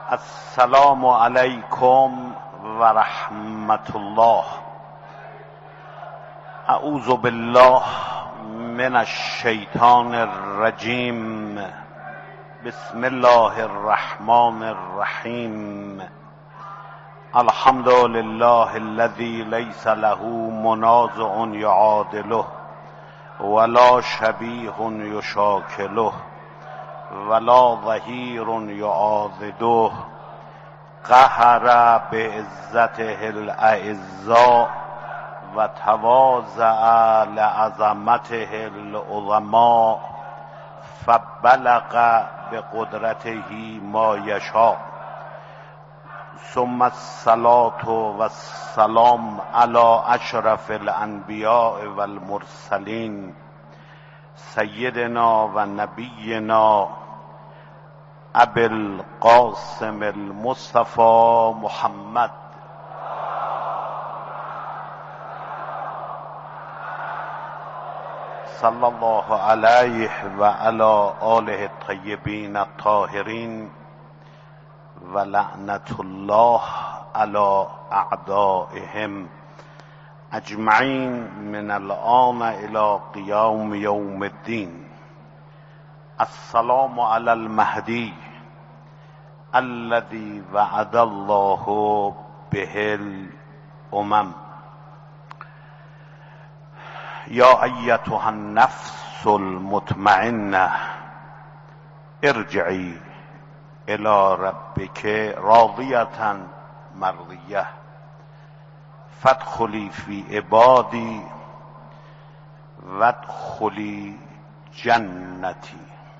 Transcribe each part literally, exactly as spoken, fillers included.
السلام علیکم و رحمت الله. اعوذ بالله من الشیطان الرجیم. بسم الله الرحمن الرحیم. الحمد لله الذي ليس له منازع يعادله ولا شبيه يشاكله ولا ظهير يعاضده. قهر بعزته الاعزاء وتواضع لعظمته العظماء فبلغ بقدرته ما يشاء. ثم الصلاة والسلام على اشرف الانبیاء والمرسلین سیدنا و نبینا ابی القاسم المصطفى محمد صلی الله علیه و علی آله الطیبین الطاهرین و لعنت الله علی اعدائهم اجمعین من الآن الى قیام یوم الدین. السلام علی المهدی الذي وعد الله به الامم. یا ایتها النفس المطمئنه ارجعی الى ربک راضیة مرضیه فادخلی فی عبادی وادخلی جنتی.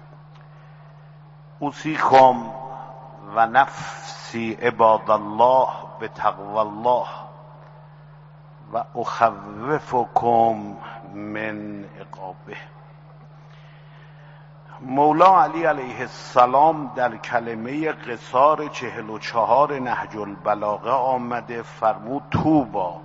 اوصیکم و نفسی عباد الله بتقوی الله و اخوفکم من عقابه. مولا علی علیه السلام در کلمه قصار چهل و چهار نهج البلاغه آمده فرمود طوبی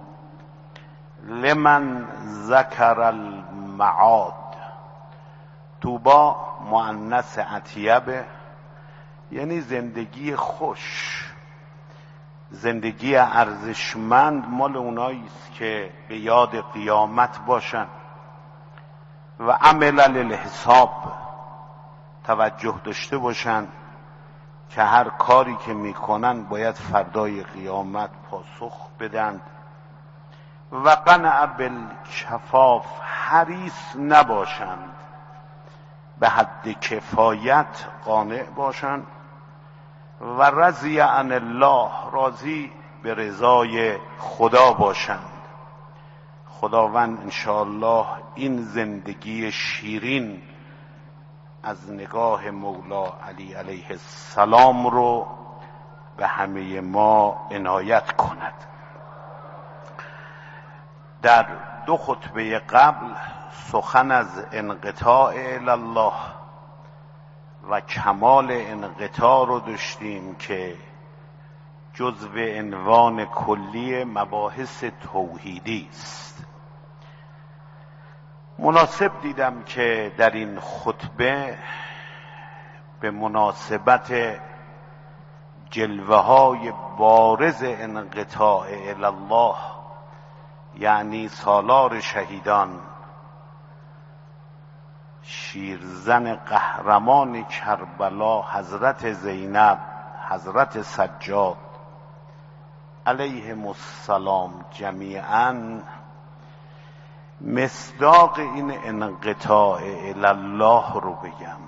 لمن ذکر المعاد. طوبی مؤنث اطیبه، یعنی زندگی خوش، زندگی ارزشمند مال اونایی است که به یاد قیامت باشن و عمل للحساب، توجه داشته باشن که هر کاری که میکنن باید فردای قیامت پاسخ بدند. و قنع بالکفاف، حریص نباشند، به حد کفایت قانع باشند. و رضی عن الله، راضی به رضای خدا باشند. خداوند انشاءالله این زندگی شیرین از نگاه مولا علی علیه السلام رو به همه ما عنایت کند. در دو خطبه قبل سخن از انقطاع الله و کمال انقطاع رو داشتیم که جزو عنوان کلی مباحث توحیدی است. مناسب دیدم که در این خطبه به مناسبت جلوه های بارز انقطاع الله، یعنی سالار شهیدان، شیرزن قهرمان کربلا حضرت زینب، حضرت سجاد علیهم السلام جمیعا، مصداق این انقطاع الله رو بگم.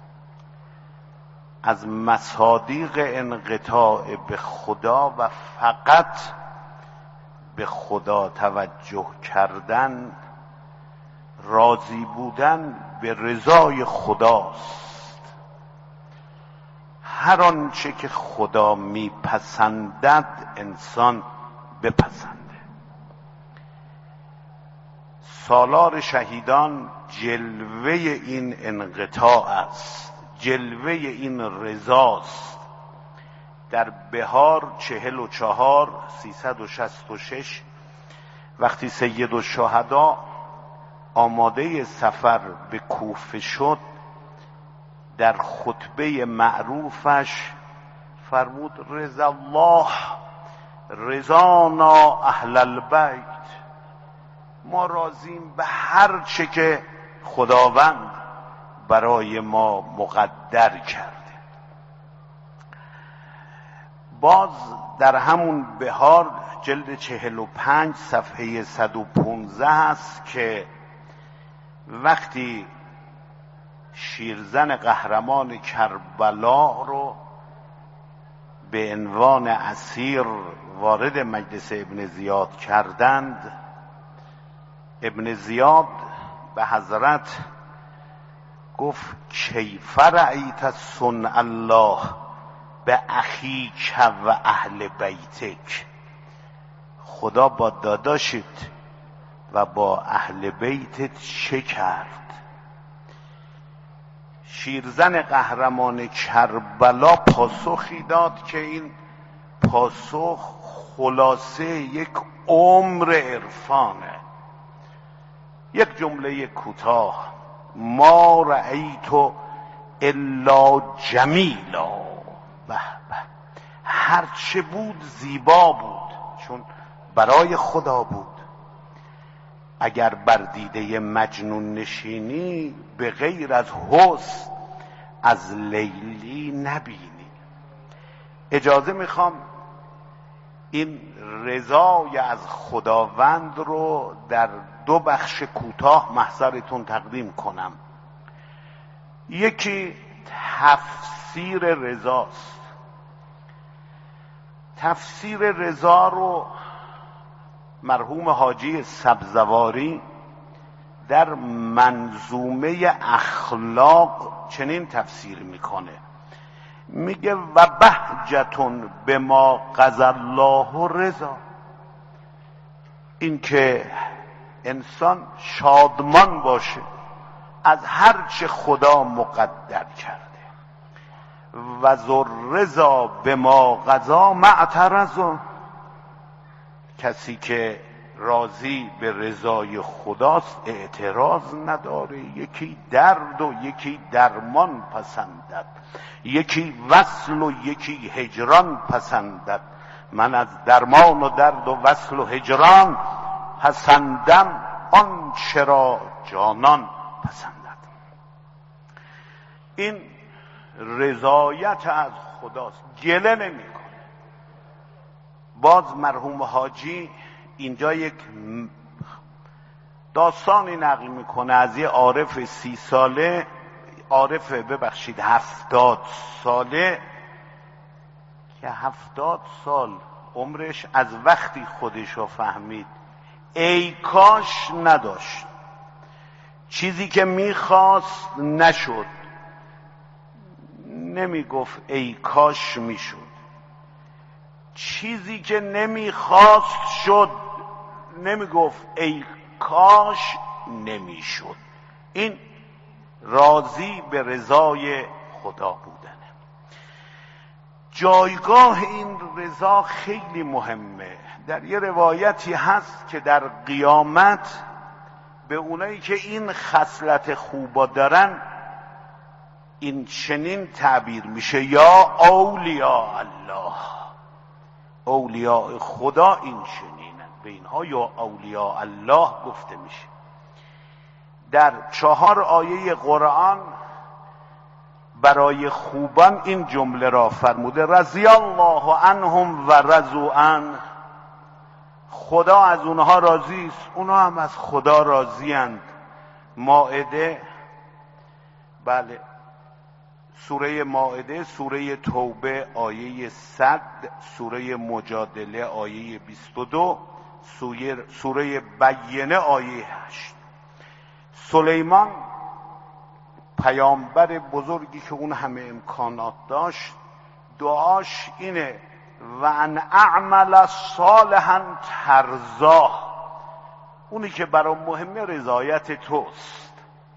از مصادیق انقطاع به خدا و فقط به خدا توجه کردن، راضی بودن به رضای خداست. هر آنچه که خدا میپسندد انسان بپسنده. سالار شهیدان جلوه این انقطاع است، جلوه این رضاست. در بهار چهل و چهار سیصد و شصت و شش وقتی سید الشهدا آماده سفر به کوفه شد، در خطبه معروفش فرمود رضا الله رضانا اهل البیت، ما راضیم به هر چه که خداوند برای ما مقدر کرده. باز در همون بهار جلد چهل و پنج صفحه صد و پانزده هست که وقتی شیرزن قهرمان کربلا رو به عنوان اسیر وارد مجلس ابن زیاد کردند، ابن زیاد به حضرت گفت کیف رأیت صنع الله به اخیک و اهل بیتک، خدا با داداشت و با اهل بیتت چه کرد؟ شیرزن قهرمان کربلا پاسخی داد که این پاسخ خلاصه یک عمر عرفانه. یک جمله کوتاه، ما رأیت الا جمیلا، به به، هر چه بود زیبا بود، چون برای خدا بود. اگر بر دیده مجنون نشینی به غیر از حسن از لیلی نبینی. اجازه میخوام این رضای از خداوند رو در دو بخش کوتاه محضرتون تقدیم کنم. یکی تفسیر رضاست. تفسیر رضا رو مرحوم حاجی سبزواری در منظومه اخلاق چنین تفسیر میکنه، میگه و بهجتون به ما قضی الله رضا، این که انسان شادمان باشه از هر چه خدا مقدر کرده. و ذو رضا به ما قضا معترض، کسی که راضی به رضای خداست اعتراض نداره. یکی درد و یکی درمان پسندد، یکی وصل و یکی هجران پسندد. من از درمان و درد و وصل و هجران پسندم، آن چرا جانان پسندد. این رضایت از خداست، گله نمیکنه. باز مرحوم حاجی اینجا یک داستانی نقل میکنه از یه عارف سی ساله، عارف ببخشید هفتاد ساله، که هفتاد سال عمرش از وقتی خودش رو فهمید ای کاش نداشت، چیزی که میخواست نشد، نمیگفت ای کاش میشد، چیزی که نمیخواست شد، نمیگفت ای کاش نمیشد. این راضی به رضای خدا بودنه. جایگاه این رضا خیلی مهمه. در یه روایتی هست که در قیامت به اونایی که این خصلت خوبا دارن این چنین تعبیر میشه، یا اولیاء الله، اولیاء خدا این چنینن، به اینها یا اولیاء الله گفته میشه. در چهار آیه قرآن برای خوبان این جمله را فرموده، رضی الله عنهم و رضوا عنه، خدا از اونها راضی است، اونها هم از خدا راضی اند. مائده، بله، سوره مائده، سوره توبه آیه صد، سوره مجادله آیه بیست و دو، سوره بینه آیه هشت. سلیمان پیامبر بزرگی که اون همه امکانات داشت، دعاش اینه و ان اعمل صالحا ترضاه، اونی که برای مهمه رضایت توست.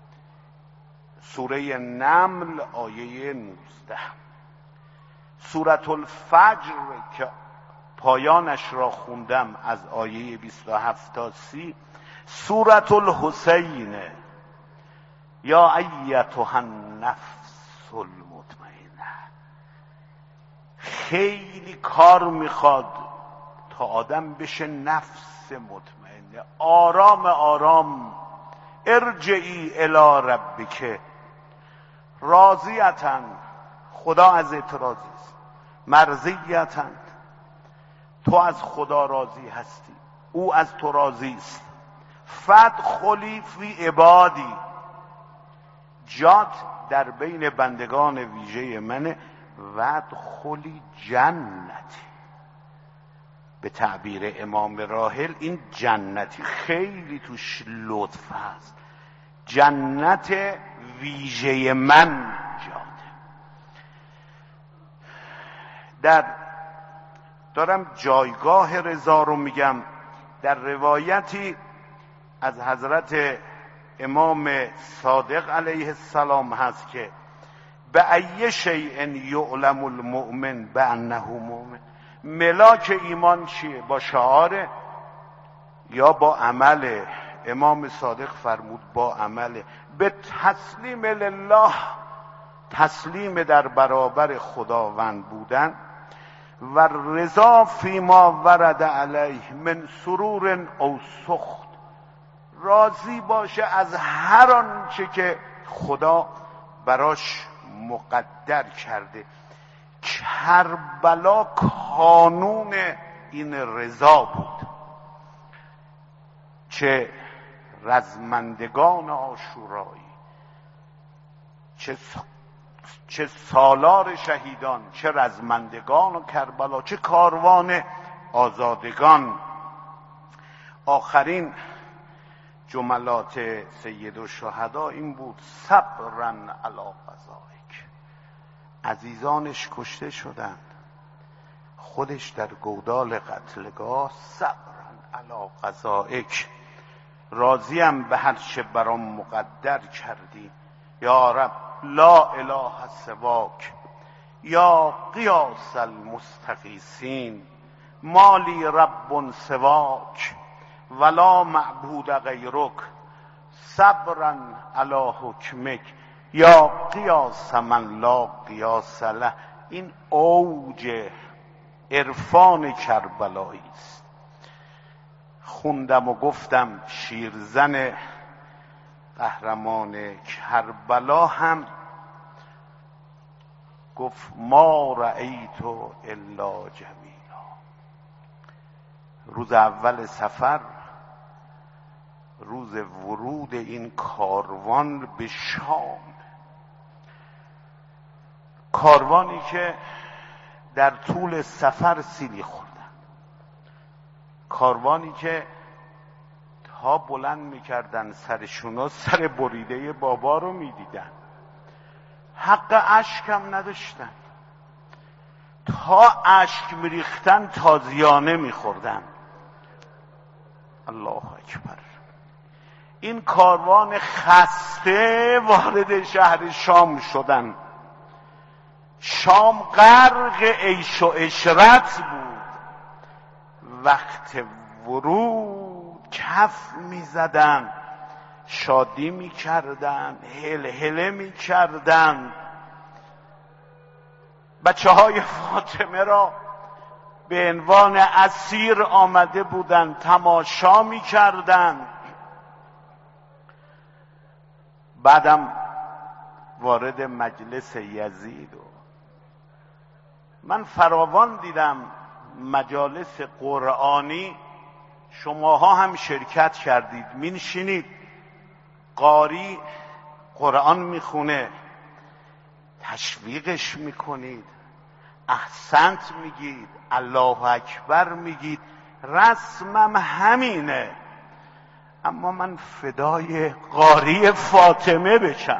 سوره نمل آیه نوزده. سورة الفجر که پایانش را خوندم از آیه بیست و هفت تا سی، سورة الحسین، یا ایتها النفس المطمئنه. خیلی کار میخواد تا آدم بشه نفس مطمئنه، آرام آرام. ارجعی الی ربک راضیتن، خدا از اعتراضی است، مرضیتن، تو از خدا راضی هستی، او از تو راضی است. فادخلی فی عبادی، جات در بین بندگان ویژه منه. وادخلی جنتی، به تعبیر امام راحل این جنتی خیلی توش لطف هست، جنت ویژه من جاته. در دارم جایگاه رضا رو میگم، در روایتی از حضرت امام صادق علیه السلام هست که به ای شیء یعلم المؤمن بانه مؤمن، ملاک ایمان چیه؟ با شعاره یا با عمل؟ امام صادق فرمود با عمل. به تسلیم لله، تسلیم در برابر خداوند بودن. و رضا فیما ورد علیه من سرور او سخط، راضی باشه از هر آنچه که خدا براش مقدر کرده. کربلا کانون این رضا بود. چه رزمندگان عاشورایی، چه چه سالار شهیدان، چه رزمندگان و کربلا، چه کاروان آزادگان. آخرین جملات سید الشهدا این بود: صبرا علی قضائک. عزیزانش کشته شدند، خودش در گودال قتلگاه. صبرا علی قضائک، راضیم به هر چه برام مقدر کردی. یا رب لا اله سواک، یا قیاس المستغیثین، مالی رب سواک ولا معبود غیرک. صبرا علی حکمک، یا قیاس من لا قیاس له. این اوج عرفان کربلایی است. خوندم و گفتم شیرزن قهرمان کربلا هم گفت ما رأیت الا جمیلا. روز اول سفر، روز ورود این کاروان به شام، کاروانی که در طول سفر سیلی خوردن، کاروانی که ها بلند میکردن سرشونا، سر بریده بابا رو میدیدن، حق اشک هم نداشتن، تا اشک میریختن تازیانه میخوردن. الله اکبر. این کاروان خسته وارد شهر شام شدن. شام غرق عیش و عشرت بود. وقت ورود کف میزدن، شادی میکردن، هلهله میکردن. بچه های فاطمه را به عنوان اسیر آمده بودن، تماشا میکردن. بعدم وارد مجلس یزید و من فراوان دیدم مجالس قرآنی، شماها هم شرکت کردید، مینشینید، قاری قرآن میخونه، تشویقش میکنید، احسنت میگید، الله اکبر میگید. رسمم همینه. اما من فدای قاری فاطمه بشم.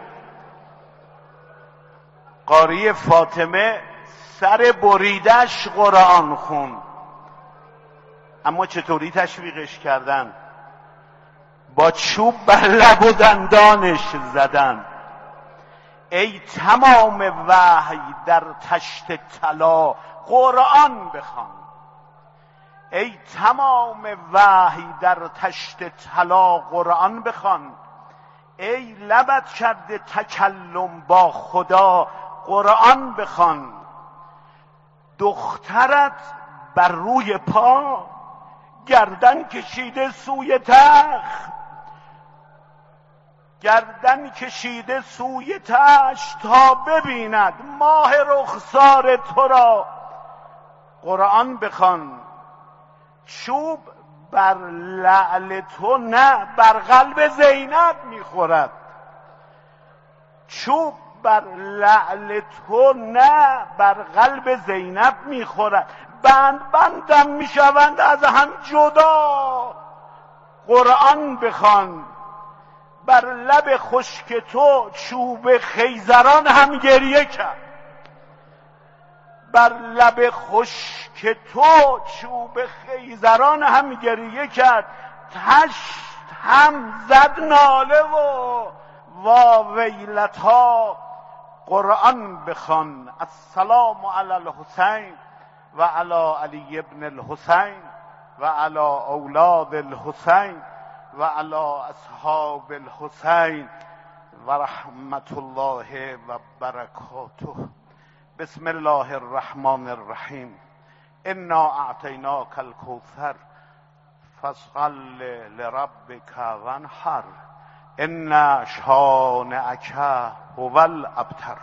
قاری فاطمه سر بریدش قرآن خون، اما چطوری تشویقش کردن؟ با چوب بر لب و دندانش زدن. ای تمام وحی در تشت طلا قرآن بخوان، ای تمام وحی در تشت طلا قرآن بخوان، ای لبت کرده تکلم با خدا قرآن بخوان. دخترت بر روی پا، گردن کشیده سوی تخت، گردن کشیده سوی تشت تا ببیند ماه رخسار تو را. قرآن بخوان، چوب بر لعل تو نه بر قلب زینب میخورد. چوب بر لعل تو نه بر قلب زینب میخورد. بند بندم میشوند از هم جدا. قرآن بخوان، بر لب خشک تو چوب خیزران هم گریه کرد. بر لب خشک تو چوب خیزران هم گریه کرد. تشت هم زد ناله و وا ویلتا. قرآن بخوان، السلام علی الحسین و علی علی ابن الحسین و علی اولاد الحسین و علی اصحاب الحسین و رحمت الله و برکاته. بسم الله الرحمن الرحیم. انا اعطیناک الکوثر فصل لربک وانحر ان شانئک هو الابتر.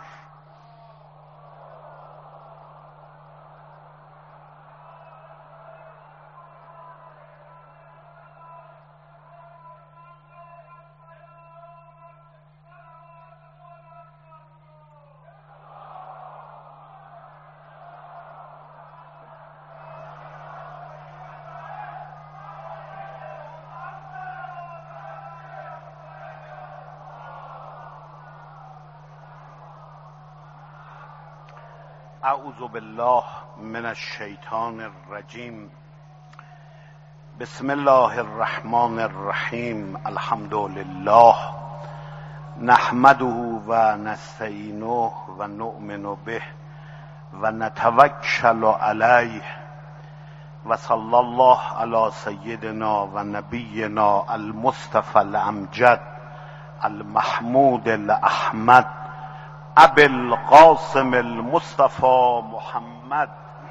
اعوذ بالله من الشیطان الرجیم. بسم الله الرحمن الرحیم. الحمد لله نحمده و نستعینه و نؤمن به و نتوکل علیه و صلی الله علی سیدنا و نبینا المصطفى الامجد المحمود الاحمد ابی القاسم المصطفى محمد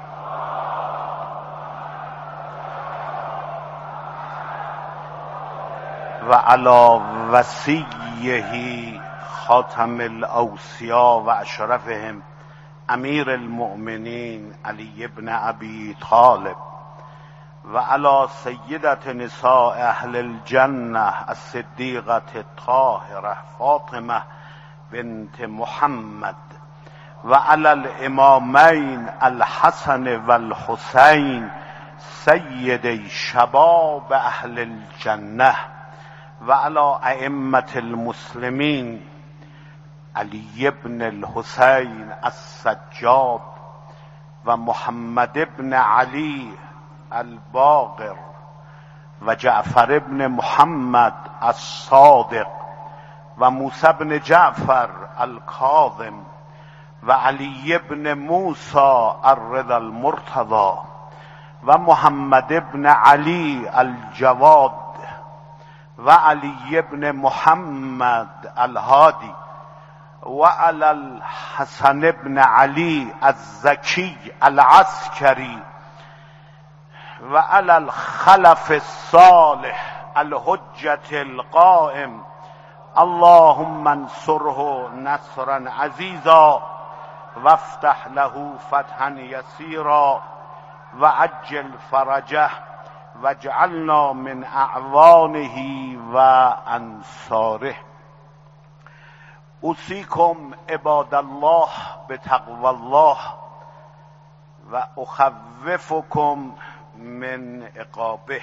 و علی وصیه خاتم الاوصیا و اشرفهم امیر المؤمنین علی ابن ابی طالب و علی سیدة نساء اهل الجنه الصدیقة الطاهره فاطمه بنت محمد و علی الامامین الحسن و الحسین سید شباب اهل الجنه و علی ائمة المسلمین علی ابن الحسین السجاد و محمد ابن علی الباقر و جعفر ابن محمد الصادق و موسی بن جعفر الکاظم و علی ابن موسی الرضا المرتضی و محمد ابن علی الجواد و علی ابن محمد الهادی و علی الحسن ابن علی الزکی العسکری و علی الخلف الصالح الحجة القائم اللهم انصره نصرا عزیزا وافتح له فتحا یسیرا وعجل فرجه واجعلنا من اعوانه و انصاره. اوصیکم عباد الله بتقوی الله و اخوفکم من عقابه.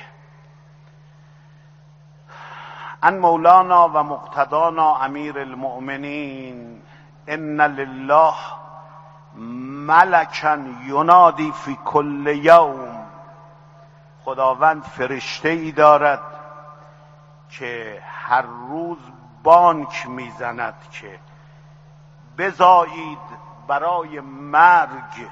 ان مولانا و مقتدانا امیر المؤمنین ان لله ملکا ینادی فی کل یوم. خداوند فرشته ای دارد که هر روز بانک میزند که بزایید برای مرگ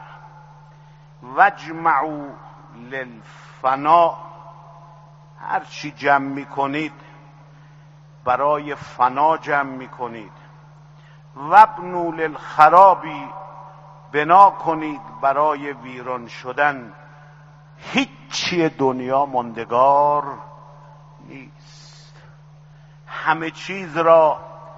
وجمعوا للفنا. هر چی جمع میکنید برای فنا جمع میکنید. وابنوا للخرابی بنا کنید برای ویران شدن، هیچی دنیا ماندگار نیست. همه چیز را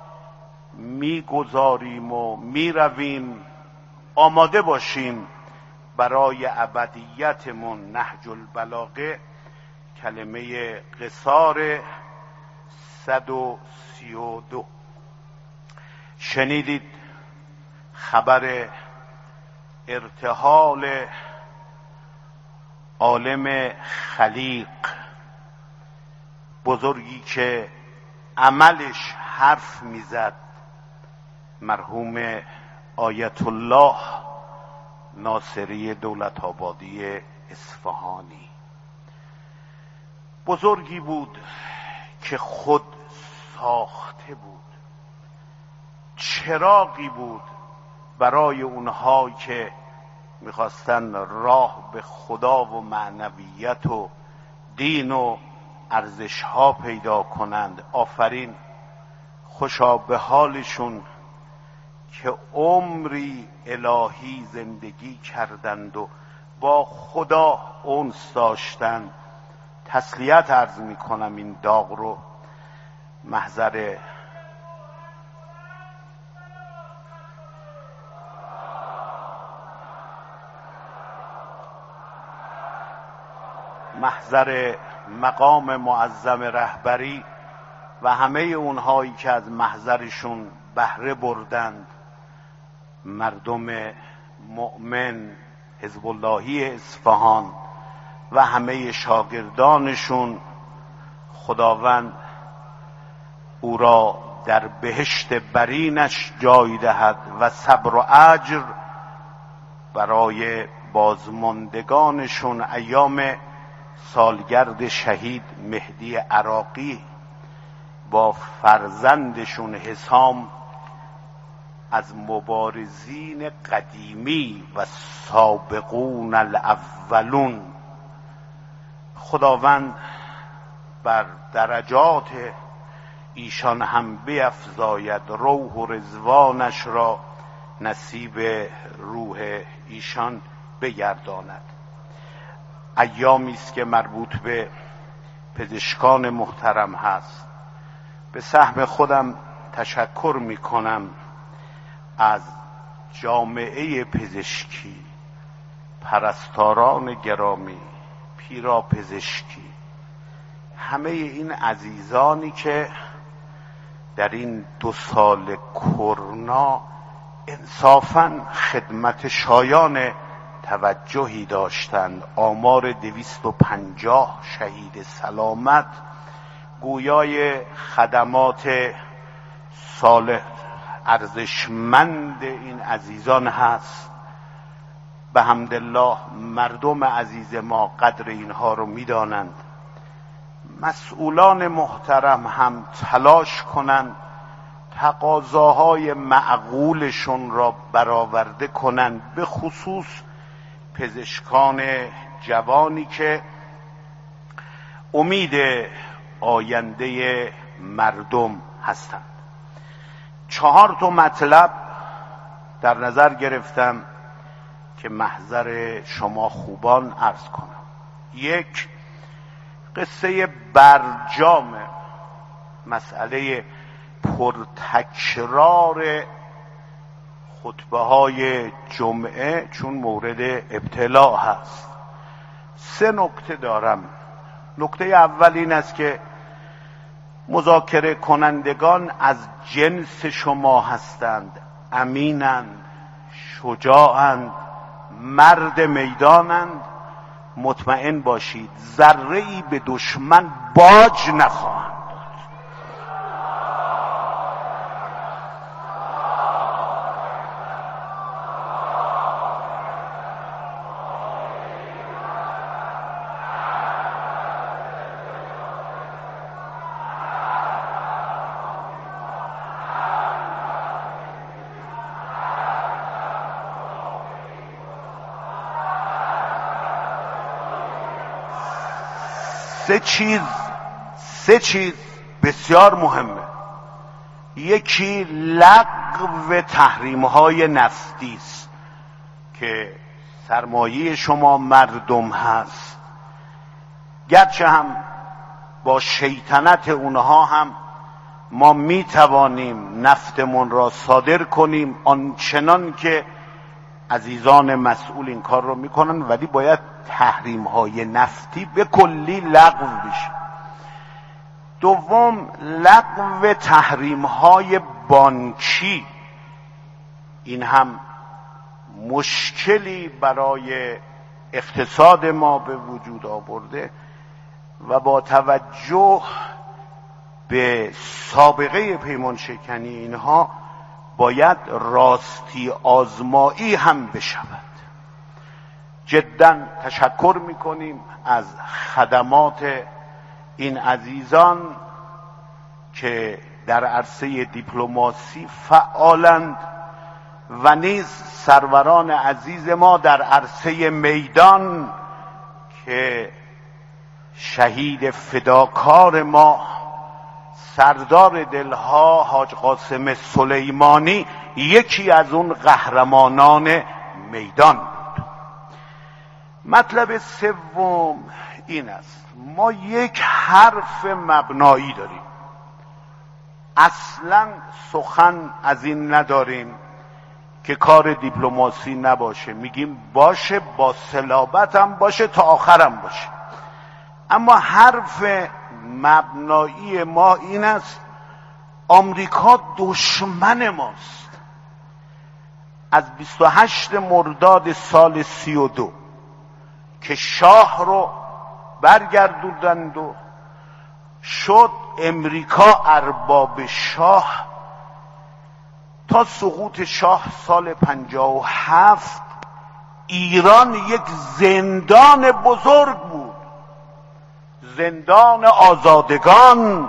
میگذاریم و میرویم. آماده باشیم برای ابدیتمون. نهج البلاغه کلمه قصار صد و سی و دو. شنیدید خبر ارتحال عالم خلیق، بزرگی که عملش حرف میزد، مرحوم آیت الله ناصری دولت آبادی اصفهانی. بزرگی بود که خود ساخته بود، چراغی بود برای اونهایی که میخواستن راه به خدا و معنویت و دین و ارزشها پیدا کنند. آفرین، خوشا به حالشون که عمری الهی زندگی کردند و با خدا انس داشتند. تسلیت عرض میکنم این داغ رو. محضر محضر مقام معظم رهبری و همه اونهایی که از محضرشون بهره بردند، مردم مؤمن حزب اللهی اصفهان و همه شاگردانشون، خداوند او را در بهشت برینش جای دهد و صبر و اجر برای بازماندگانشون. ایام سالگرد شهید مهدی عراقی با فرزندشون حسام از مبارزین قدیمی و سابقون الاولون، خداوند بر درجات ایشان هم بیفزاید، روح و رضوانش را نصیب روح ایشان بگرداند. ایامی است که مربوط به پزشکان محترم هست. به سهم خودم تشکر می کنم از جامعه پزشکی، پرستاران گرامی، پیرا پزشکی، همه این عزیزانی که در این دو سال کرونا انصافاً خدمت شایان توجهی داشتند. آمار دویست و پنجاه شهید سلامت گویای خدمات صالح ارزشمند این عزیزان هست. به حمدالله مردم عزیز ما قدر اینها رو میدانند. مسئولان محترم هم تلاش کنند تقاضاهای معقولشون را برآورده کنند، به خصوص پزشکان جوانی که امید آینده مردم هستند. چهار تا مطلب در نظر گرفتم که محضر شما خوبان عرض کنم. یک، قصه برجام مسئله پرتکرار خطبه های جمعه، چون مورد ابتلاع هست. سه نکته دارم. نکته اول این است که مذاکره کنندگان از جنس شما هستند، امینند، شجاعند، مرد میدانند. مطمئن باشید ذره‌ای به دشمن باج نخواهند. سه چیز سه چیز بسیار مهمه. یکی لغو تحریم‌های نفتی است. که سرمایه شما مردم هست، گرچه هم با شیطنت اونها هم ما می توانیم نفتمون را صادر کنیم آنچنان که عزیزان مسئول این کار رو میکنن، ولی باید تحریم های نفتی به کلی لغو بشه. دوم، لغو تحریم های بانکی، این هم مشکلی برای اقتصاد ما به وجود آورده و با توجه به سابقه پیمان شکنی اینها باید راستی آزمایی هم بشود. جدا تشکر میکنیم از خدمات این عزیزان که در عرصه دیپلماسی فعالند و نیز سروران عزیز ما در عرصه میدان که شهید فداکار ما سردار دلها حاج قاسم سلیمانی یکی از اون قهرمانان میدان بود. مطلب سوم این است، ما یک حرف مبنایی داریم، اصلا سخن از این نداریم که کار دیپلماسی نباشه، میگیم باشه، با صلابت هم باشه، تا آخرم باشه. اما حرف مبنایی ما این است، آمریکا دشمن ماست. از بیست و هشت مرداد سال سی و دو که شاه رو برگردوندند و شد امریکا ارباب شاه، تا سقوط شاه سال پنجاه و هفت ایران یک زندان بزرگ بود، زندان آزادگان،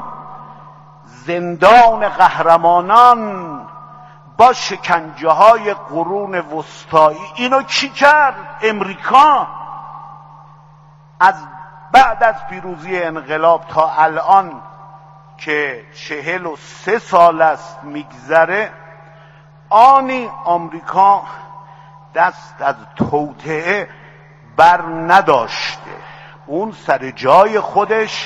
زندان قهرمانان با شکنجه های قرون وسطایی. اینو کی کرد؟ امریکا. از بعد از پیروزی انقلاب تا الان که چهل و سه سال است میگذره، آنی آمریکا دست از توطئه بر نداشته، اون سر جای خودش،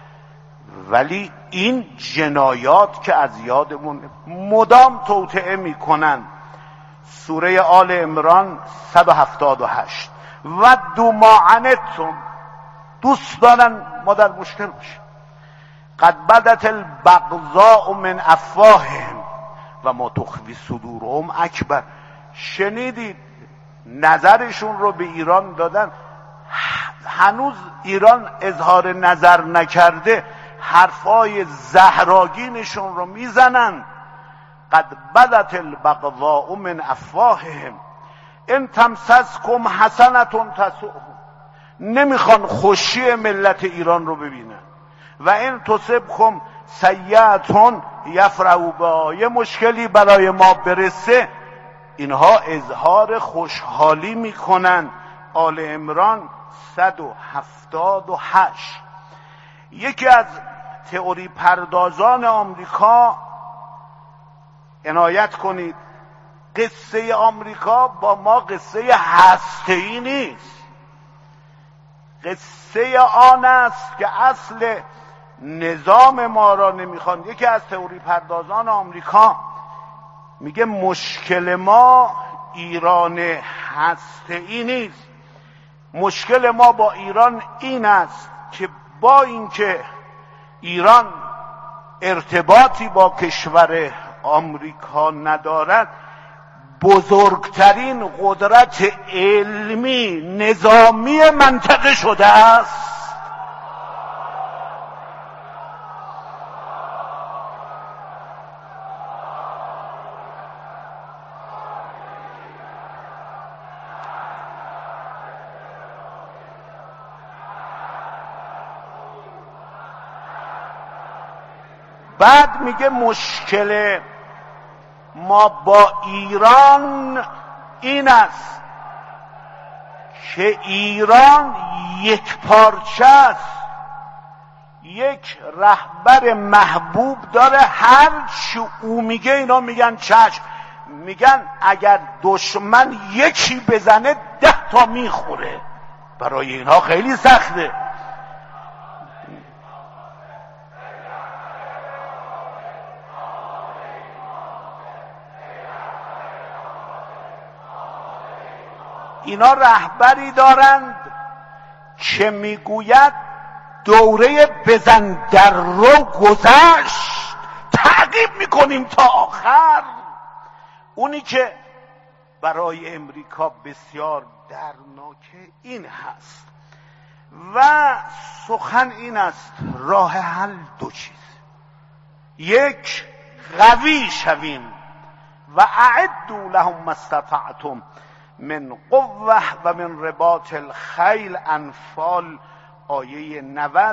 ولی این جنایات که از یادمون مدام توطئه میکنن. سوره آل عمران صد و هفتاد و هشت، و دو ما عنتم، دوست دارن ما در مشکل باشیم، قد بدت البغضاء من افواههم و ما تخفی صدورهم اکبر. شنیدید نظرشون رو به ایران دادن، هنوز ایران اظهار نظر نکرده حرفای زهراگینشون رو میزنن. قد بدت البغضاء من افواههم ان تمسسکم حسنة تسؤهم. نمیخوان خوشی ملت ایران رو ببینن. و ان تصبکم سیئة یفرحوا بها، یه مشکلی برای ما برسه اینها اظهار خوشحالی میکنن. آل عمران صد و هفتاد و هشت. یکی از تئوری پردازان آمریکا، عنایت کنید، قصه آمریکا با ما قصه هسته‌ای نیست. قصه آن است که اصل نظام ما را نمیخوان. یکی از تئوری پردازان آمریکا میگه مشکل ما ایران هسته‌ای نیست، مشکل ما با ایران این است که با اینکه ایران ارتباطی با کشور آمریکا ندارد، بزرگترین قدرت علمی نظامی منطقه شده است. بعد میگه مشکل ما با ایران این است که ایران یک پارچه است، یک رهبر محبوب داره، هر چی او میگه اینا میگن چشم. میگن اگر دشمن یکی بزنه ده تا میخوره. برای اینها خیلی سخته. اینا رهبری دارند که میگوید دوره بزن در رو گذشت، تعقیب میکنیم تا آخر. اونی که برای امریکا بسیار درناکه این هست و سخن این است راه حل دو چیز: یک، قوی شویم و اعدوا لهم ما استطعتم من قوه و من رباط الخیل، انفال آیه نود.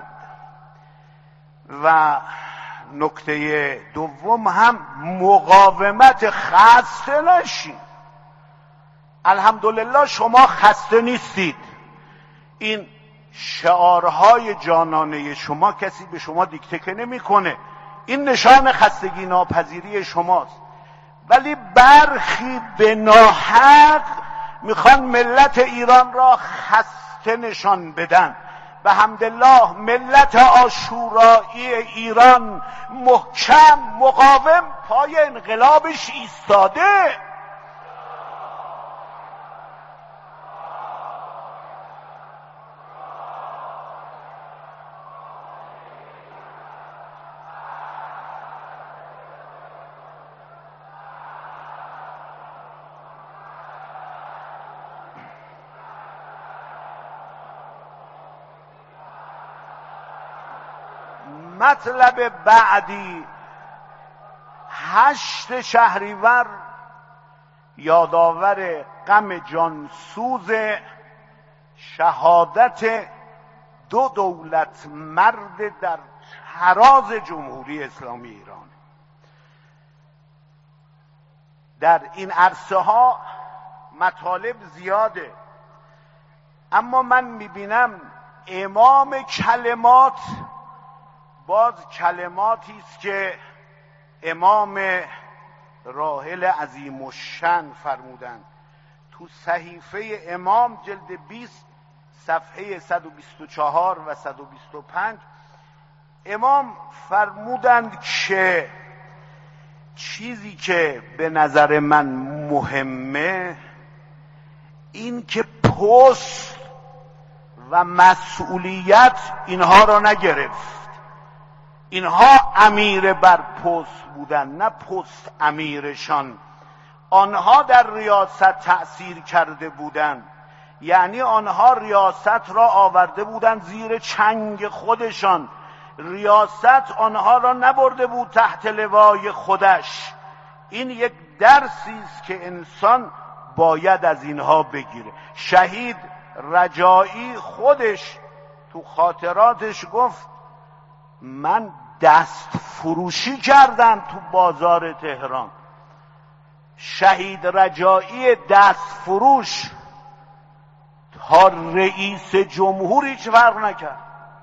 و نکته دوم هم مقاومت، خسته نشین. الحمدلله شما خسته نیستید. این شعارهای جانانه شما کسی به شما دیکته که نمیکنه. این نشان خستگی ناپذیری شماست. ولی برخی به ناحق میخوان ملت ایران را خسته نشان بدن. به حمدالله ملت عاشورایی ایران محکم مقاوم پای انقلابش ایستاده. مطلب بعدی، هشت شهریور یادآور غم جانسوز شهادت دو دولت مرد در تراز جمهوری اسلامی ایران. در این عرصه ها مطالب زیاده، اما من میبینم امام کلمات باز کلماتی است که امام راحل عظیم الشأن فرمودند. تو صحیفه امام جلد بیست صفحه صد و بیست و چهار و صد و بیست و پنج امام فرمودند که چیزی که به نظر من مهمه این که پست و مسئولیت اینها را نگرفت. اینها امیر بر پست بودن، نه پست امیرشان. آنها در ریاست تأثیر کرده بودند، یعنی آنها ریاست را آورده بودند زیر چنگ خودشان. ریاست آنها را نبرده بود تحت لوای خودش. این یک درسی است که انسان باید از اینها بگیره. شهید رجایی خودش تو خاطراتش گفت من دست فروشی کردم تو بازار تهران. شهید رجایی دست فروش تا رئیس جمهور هیچ فرق نکرد.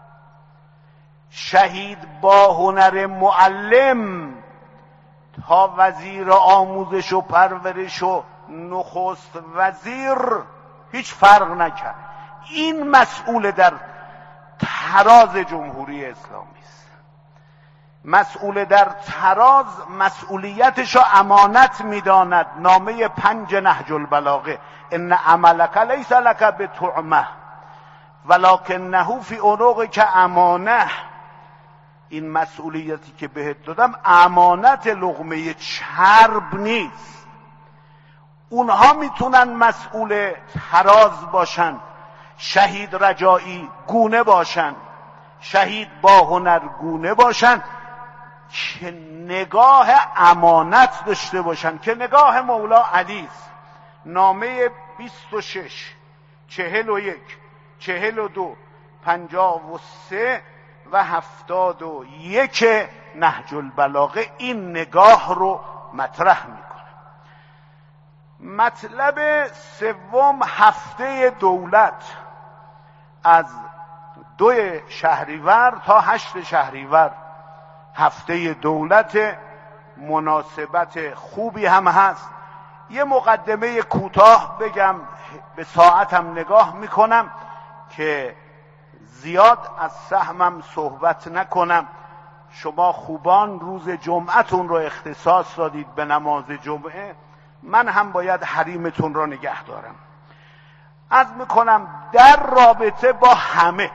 شهید با هنر معلم تا وزیر آموزش و پرورش و نخست وزیر هیچ فرق نکرد. این مسئول در تراز جمهوری اسلامی است. مسئول در تراز مسئولیتش را امانت میداند. نامه پنج نهج البلاغه: ان عملک لیس لک بطعمه ولکنه فی عنقک امانه. این مسئولیتی که بهت دادم امانت، لقمه چرب نیست. اونها میتونن مسئول تراز باشن، شهید رجایی گونه باشن، شهید با هنر گونه باشن که نگاه امانت داشته باشن که نگاه مولا علی است. نامه بیست و شش، چهل و یک، چهل و دو، پنجاه و سه و هفتاد و یک نهج البلاغه این نگاه رو مطرح میکنه. مطلب سوم، هفته دولت از دو شهریور تا هشت شهریور. هفته دولت مناسبت خوبی هم هست. یه مقدمه کوتاه بگم، به ساعتم نگاه میکنم که زیاد از سهمم صحبت نکنم. شما خوبان روز جمعتون رو اختصاص دادید به نماز جمعه، من هم باید حریمتون رو نگه دارم. عرض میکنم در رابطه با همه،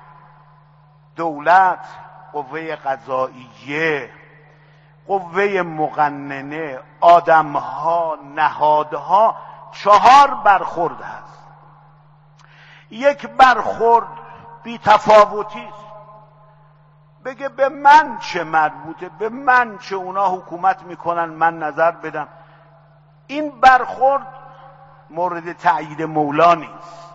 دولت، قوه قضاییه، قوه مقننه، آدمها، نهادها، چهار برخورد هست. یک برخورد بی تفاوتی است، بگه به من چه مربوطه، به من چه، اونا حکومت میکنن من نظر بدم. این برخورد مورد تأیید مولا نیست.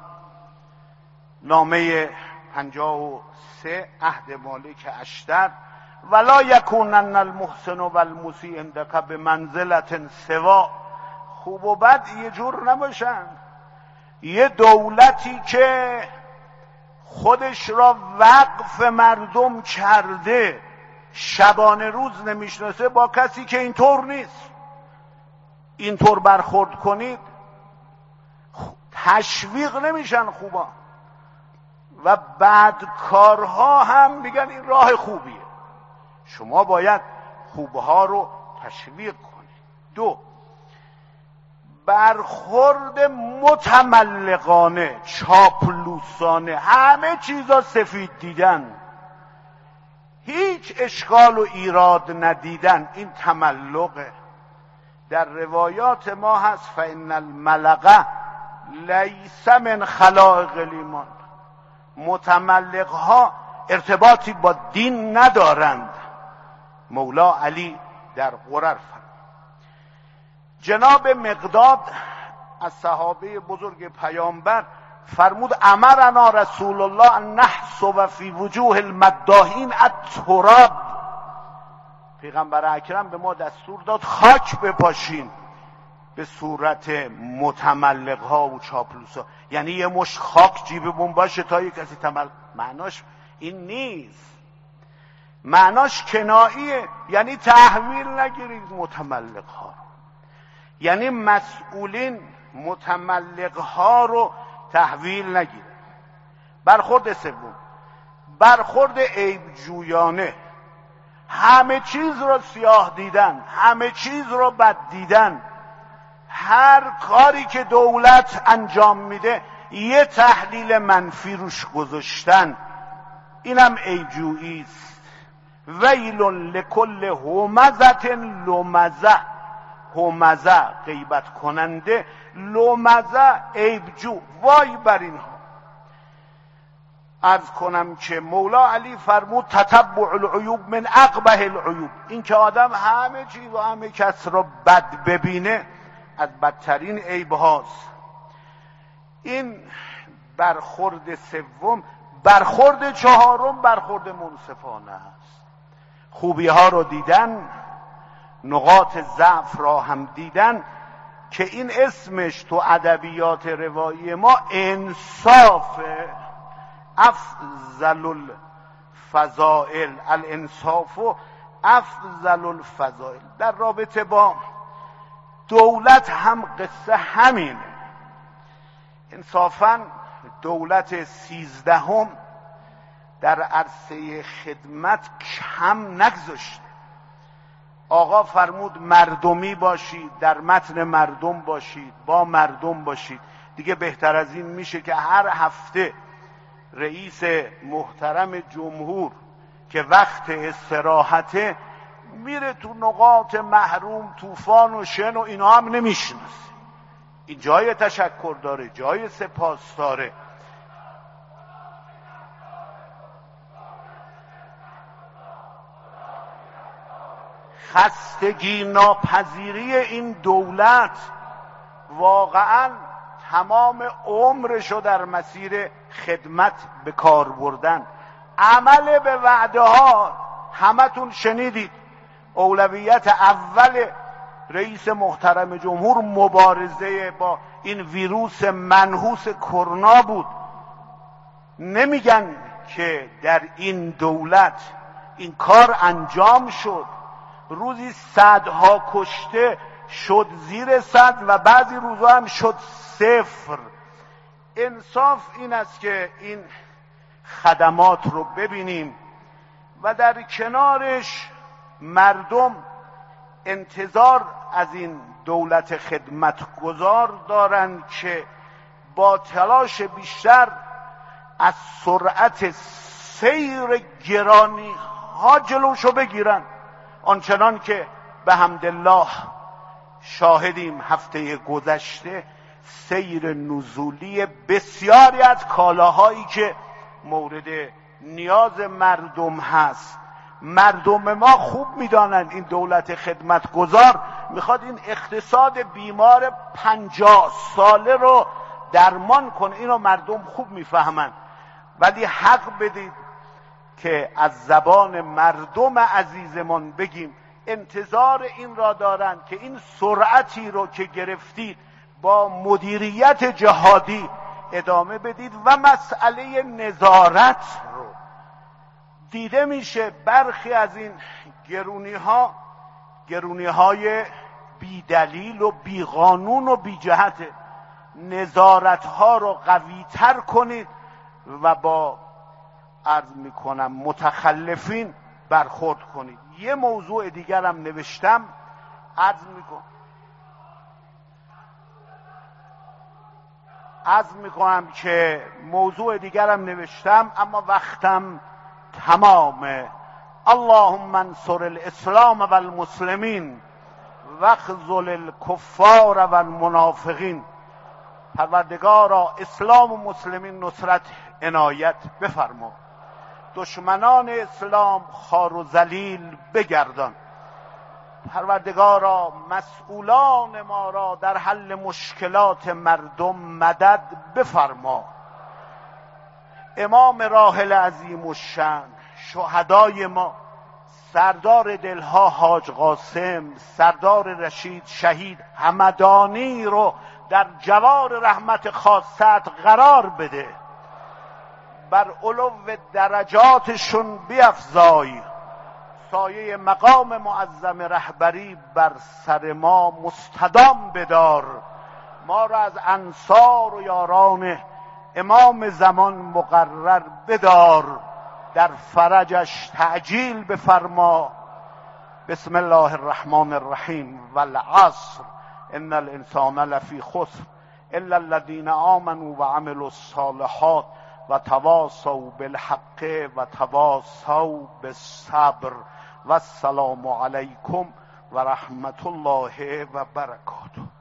نامه پنجاه و سه عهد مالک اشتر، ولا یکونن المحسن و المسیء عندک بمنزلة سوا. خوب و بد یه جور نباشن. یه دولتی که خودش را وقف مردم کرده شبانه روز نمیشناسه با کسی که اینطور نیست. اینطور برخورد کنید تشویق نمیشن خوبا، و بدکارها هم میگن این راه خوبیه. شما باید خوبها رو تشویق کنید. دو، برخورد متملقانه، چاپلوسانه، همه چیزا سفید دیدن، هیچ اشکال و ایراد ندیدن، این تملقه. در روایات ما هست فإن الملقه لیس من خلائق الایمان. متملقها ارتباطی با دین ندارند. مولا علی در غرر فرمود. جناب مقداد از صحابه بزرگ پیامبر فرمود امرنا رسول الله ان نحسب فی وجوه المداحین التراب. پیغمبر اکرم به ما دستور داد خاک بپاشین به صورت متملق ها و چاپلوس ها. یعنی یه مشت خاک جیبمون باشه تا یه کسی تملق. معناش این نیست، معناش کناییه. یعنی تحویل نگیرید متملق ها رو، یعنی مسئولین متملق ها رو تحویل نگیرید. برخورد سوم، برخورد عیب جویانه، همه چیز رو سیاه دیدن، همه چیز رو بد دیدن. هر کاری که دولت انجام میده یه تحلیل منفی روش گذاشتن، اینم عیبجویی است. ویل لکل همزة لمزة. همزه غیبت کننده، لمزه عیبجو، وای بر اینها. عرض کنم که مولا علی فرمود تتبع العیوب من اقبح العیوب. این که آدم همه چیز و همه کس را بد ببینه از بدترین عیب هاست. این برخورد سوم. برخورد چهارم برخورد منصفانه است. خوبی ها رو دیدن، نقاط ضعف را هم دیدن، که این اسمش تو ادبیات روایی ما انصاف. افضل الفضائل، الانصاف و افضل الفضائل. در رابطه با دولت هم قصه همینه. انصافا دولت سیزدهم در عرصه خدمت کم نگذاشته. آقا فرمود مردمی باشید، در متن مردم باشید، با مردم باشید. دیگه بهتر از این میشه که هر هفته رئیس محترم جمهور که وقت استراحته میره تو نقاط محروم، طوفان و شن و اینا هم نمیشناسه. این جای تشکر داره، جای سپاس داره. خستگی ناپذیری این دولت واقعا تمام عمرشو در مسیر خدمت به کار بردن. عمل به وعده ها همتون شنیدید. اولویت اول رئیس محترم جمهور مبارزه با این ویروس منحوس کرونا بود. نمیگن که در این دولت این کار انجام شد. روزی صدها کشته شد زیر صد و بعضی روزها هم شد صفر. انصاف این است که این خدمات رو ببینیم و در کنارش مردم انتظار از این دولت خدمتگزار دارند که با تلاش بیشتر از سرعت سیر گرانی ها جلوشو بگیرن، آنچنان که به حمدالله شاهدیم هفته گذشته سیر نزولی بسیاری از کالاهایی که مورد نیاز مردم هست. مردم ما خوب میدانند این دولت خدمتگزار میخواد این اقتصاد بیمار پنجاه ساله رو درمان کنه، اینو مردم خوب میفهمند، ولی حق بدید که از زبان مردم عزیزمان بگیم انتظار این را دارند که این سرعتی رو که گرفتید با مدیریت جهادی ادامه بدید و مسئله نظارت رو دیده میشه. برخی از این گرونی ها گرونی های بی دلیل و بی قانون و بی جهت، نظارت ها رو قوی تر کنید و با عرض میکنم متخلفین برخورد کنید. یه موضوع دیگرم نوشتم عرض میکنم عرض میکنم که موضوع دیگرم نوشتم اما وقتم تمامه. اللهم انصر الاسلام و المسلمین واخذل الکفار و المنافقین. پروردگارا اسلام و مسلمین نصرت عنایت بفرما، دشمنان اسلام خوار و ذلیل بگردان. پروردگارا مسئولان ما را در حل مشکلات مردم مدد بفرما. امام راحل عظیم الشأن، شهدای ما، سردار دلها حاج قاسم، سردار رشید شهید همدانی رو در جوار رحمت خاصت قرار بده، بر علو درجاتشون بیفزای، سایه مقام معظم رهبری بر سر ما مستدام بدار. ما را از انصار و یاران امام زمان مقرر بدار، در فرجش تعجیل بفرما. بسم الله الرحمن الرحیم. والعصر ان الانسان لفی خسر الا الذین آمنوا وعملوا الصالحات وتواصوا بالحق وتواصوا بالصبر. والسلام علیکم و رحمت الله و برکاته.